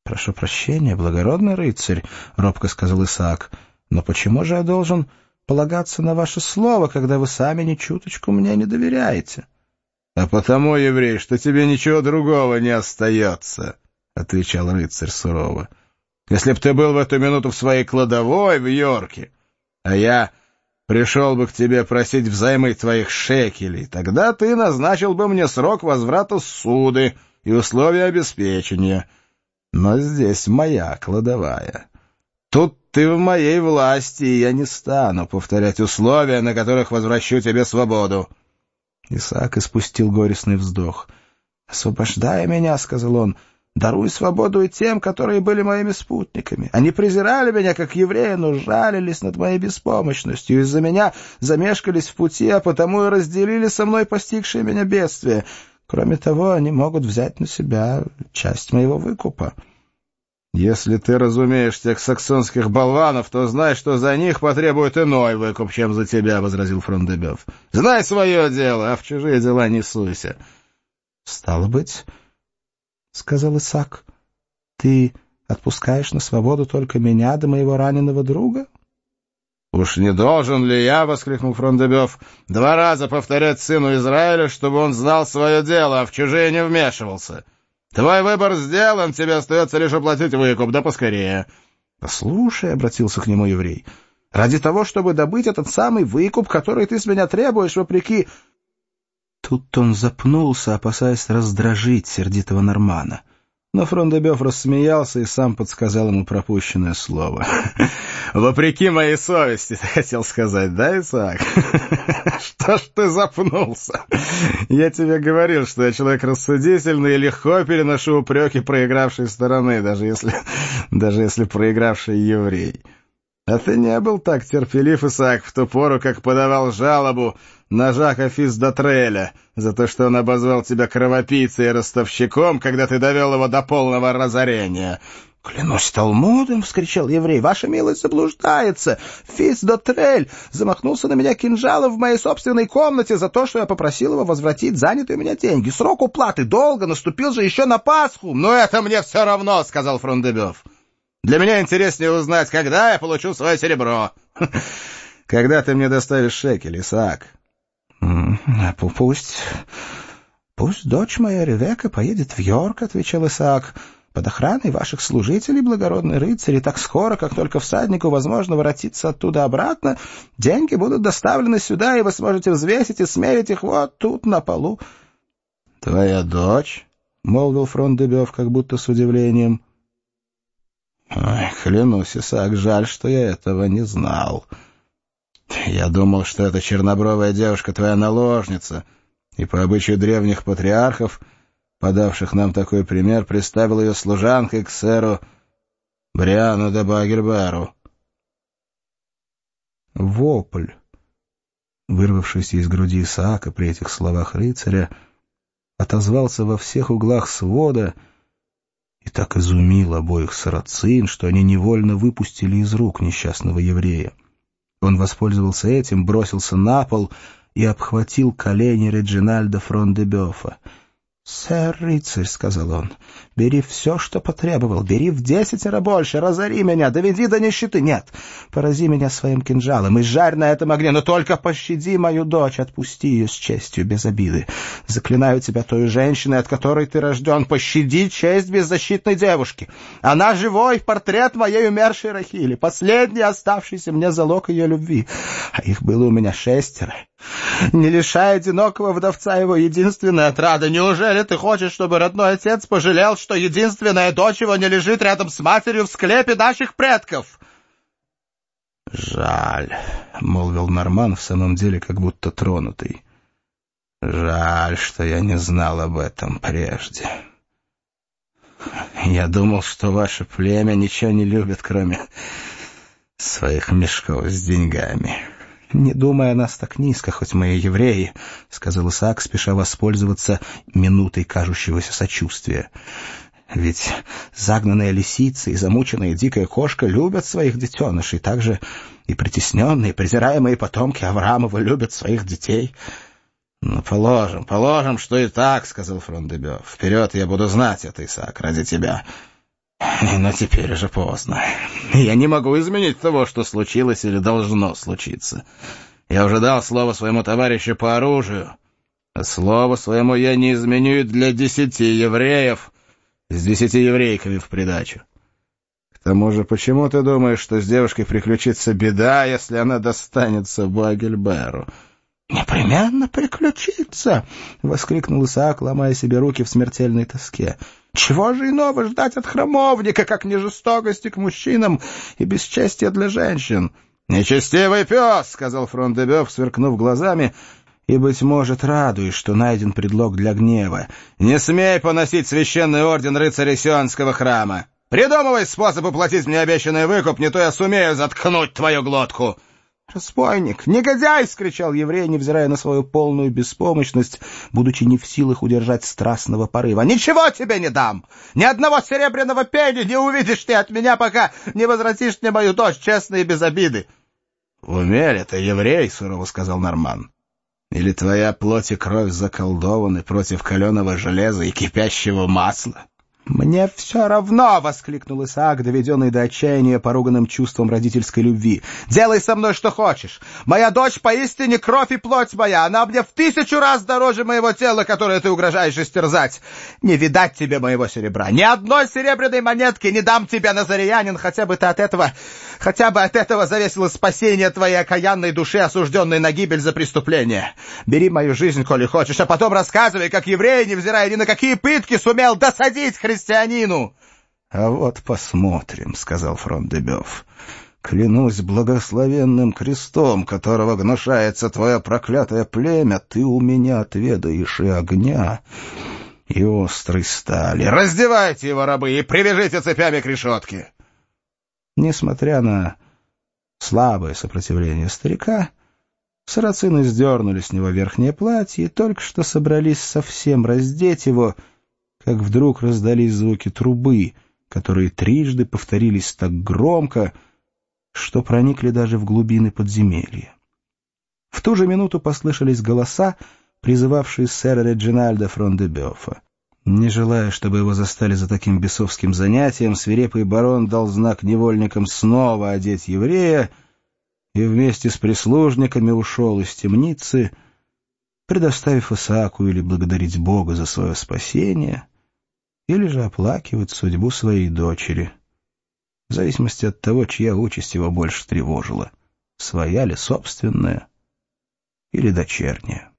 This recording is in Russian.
прошу прощения, благородный рыцарь, — робко сказал Исаак, — но почему же я должен полагаться на ваше слово, когда вы сами ни чуточку мне не доверяете? — А потому, еврей, что тебе ничего другого не остается, — отвечал рыцарь сурово. — Если б ты был в эту минуту в своей кладовой в Йорке, а я пришел бы к тебе просить взаймы твоих шекелей, тогда ты назначил бы мне срок возврата ссуды и условия обеспечения. Но здесь моя кладовая. Тут ты в моей власти, и я не стану повторять условия, на которых возвращу тебе свободу. Исаак испустил горестный вздох. — «Освобождай меня, — сказал он, — даруй свободу и тем, которые были моими спутниками. Они презирали меня, как еврея, но жалились над моей беспомощностью. Из-за меня замешкались в пути, а потому и разделили со мной постигшие меня бедствия. Кроме того, они могут взять на себя часть моего выкупа». «Если ты разумеешь тех саксонских болванов, то знай, что за них потребует иной выкуп, чем за тебя», — возразил Фрон-де-Бёв. «Знай свое дело, а в чужие дела не суйся». «Стало быть, — сказал Исаак, — ты отпускаешь на свободу только меня да моего раненого друга?» «Уж не должен ли я, — воскликнул Фрон-де-Бёв, — 2 раза повторять сыну Израиля, чтобы он знал свое дело, а в чужие не вмешивался? Твой выбор сделан, тебе остается лишь оплатить выкуп, да поскорее». «Послушай, — обратился к нему еврей, — ради того, чтобы добыть этот самый выкуп, который ты с меня требуешь, вопреки...» Тут он запнулся, опасаясь раздражить сердитого Нормана. Но Фрон-де-Бёв рассмеялся и сам подсказал ему пропущенное слово. «Вопреки моей совести, ты хотел сказать, да, Исаак? Что ж ты запнулся? Я тебе говорил, что я человек рассудительный и легко переношу упреки проигравшей стороны, даже если проигравший еврей. А ты не был так терпелив, Исаак, в ту пору, как подавал жалобу на Жака Фис-де-Треля за то, что он обозвал тебя кровопийцей и ростовщиком, когда ты довел его до полного разорения». «Клянусь Талмудом! — вскричал еврей. — Ваша милость заблуждается! Фис-де-Трель замахнулся на меня кинжалом в моей собственной комнате за то, что я попросил его возвратить занятые у меня деньги. Срок уплаты долго, наступил же еще на Пасху!» «Но это мне все равно! — сказал Фрон-де-Бёв. — Для меня интереснее узнать, когда я получу свое серебро. Когда ты мне доставишь шекель, Исаак?» Пусть дочь моя Ревека поедет в Йорк, — отвечал Исаак, — под охраной ваших служителей, благородный рыцарь, и так скоро, как только всаднику возможно воротиться оттуда обратно, деньги будут доставлены сюда, и вы сможете взвесить и смерить их вот тут, на полу. — Твоя дочь? — молвил Фрон-де-Бёв, как будто с удивлением. — Ой, клянусь, Исаак, жаль, что я этого не знал. Я думал, что эта чернобровая девушка твоя наложница, и по обычаю древних патриархов, подавших нам такой пример, приставил ее служанкой к сэру Бриану де Багельберу. Вопль, вырвавшийся из груди Исаака при этих словах рыцаря, отозвался во всех углах свода и так изумил обоих сарацин, что они невольно выпустили из рук несчастного еврея. Он воспользовался этим, бросился на пол и обхватил колени Реджинальда Фрон-де-Бёфа. «Сэр рыцарь, — сказал он, — бери все, что потребовал, бери в 10 больше, разори меня, доведи до нищеты. Нет, порази меня своим кинжалом и жарь на этом огне, но только пощади мою дочь, отпусти ее с честью, без обиды. Заклинаю тебя той женщиной, от которой ты рожден, пощади честь беззащитной девушки. Она живой портрет моей умершей Рахили, последний оставшийся мне залог ее любви, а их было у меня 6. Не лишай одинокого вдовца его единственной отрады. Неужели ты хочешь, чтобы родной отец пожалел, что единственная дочь его не лежит рядом с матерью в склепе наших предков?» «Жаль», — молвил Норман, в самом деле как будто тронутый. «Жаль, что я не знал об этом прежде. Я думал, что ваше племя ничего не любит, кроме своих мешков с деньгами». «Не думай о нас так низко, хоть мы и евреи», — сказал Исаак, спеша воспользоваться минутой кажущегося сочувствия. «Ведь загнанная лисица и замученная дикая кошка любят своих детенышей, так же и притесненные, презираемые потомки Авраамова любят своих детей». «Ну, положим, что и так», — сказал Фрон-де-Бёв. «Вперед, я буду знать это, Исаак, ради тебя. Но теперь уже поздно. Я не могу изменить того, что случилось или должно случиться. Я уже дал слово своему товарищу по оружию, а слово своему я не изменю и для 10 евреев с 10 еврейками в придачу. К тому же, почему ты думаешь, что с девушкой приключится беда, если она достанется Буагильберу? — Непременно приключится! — воскликнул Исаак, ломая себе руки в смертельной тоске. — Чего же иного ждать от храмовника, как не жестокости к мужчинам и бесчестия для женщин? — Нечестивый пес! — сказал Фрон-де-Бёв, сверкнув глазами, и, быть может, радуясь, что найден предлог для гнева. — Не смей поносить священный орден рыцаря Сионского храма! Придумывай способ уплатить мне обещанный выкуп, не то я сумею заткнуть твою глотку! «Разбойник! Негодяй!» — скричал еврей, невзирая на свою полную беспомощность, будучи не в силах удержать страстного порыва. «Ничего тебе не дам! Ни одного серебряного пенни не увидишь ты от меня, пока не возвратишь мне мою дочь, честно и без обиды!» «В уме ли ты, еврей?» — сурово сказал Норман. «Или твоя плоть и кровь заколдованы против каленого железа и кипящего масла?» «Мне все равно!» — воскликнул Исаак, доведенный до отчаяния поруганным чувством родительской любви. «Делай со мной что хочешь! Моя дочь поистине кровь и плоть моя! Она мне в 1000 раз дороже моего тела, которое ты угрожаешь истерзать! Не видать тебе моего серебра! Ни одной серебряной монетки не дам тебе, назареянин, хотя бы от этого зависело спасение твоей окаянной души, осужденной на гибель за преступление! Бери мою жизнь, коли хочешь, а потом рассказывай, как еврей, невзирая ни на какие пытки, сумел досадить христианину!» «А вот посмотрим», — сказал Фрон-де-Бёв. «Клянусь благословенным крестом, которого гнушается твое проклятое племя, ты у меня отведаешь и огня, и острой стали. Раздевайте его, рабы, и привяжите цепями к решетке!» Несмотря на слабое сопротивление старика, сарацины сдернули с него верхнее платье и только что собрались совсем раздеть его, как вдруг раздались звуки трубы, которые трижды повторились так громко, что проникли даже в глубины подземелья. В ту же минуту послышались голоса, призывавшие сэра Реджинальда Фрон-де-Бёфа. Не желая, чтобы его застали за таким бесовским занятием, свирепый барон дал знак невольникам снова одеть еврея и вместе с прислужниками ушел из темницы, предоставив Исааку или благодарить Бога за свое спасение, или же оплакивать судьбу своей дочери, в зависимости от того, чья участь его больше тревожила, своя ли собственная или дочерняя.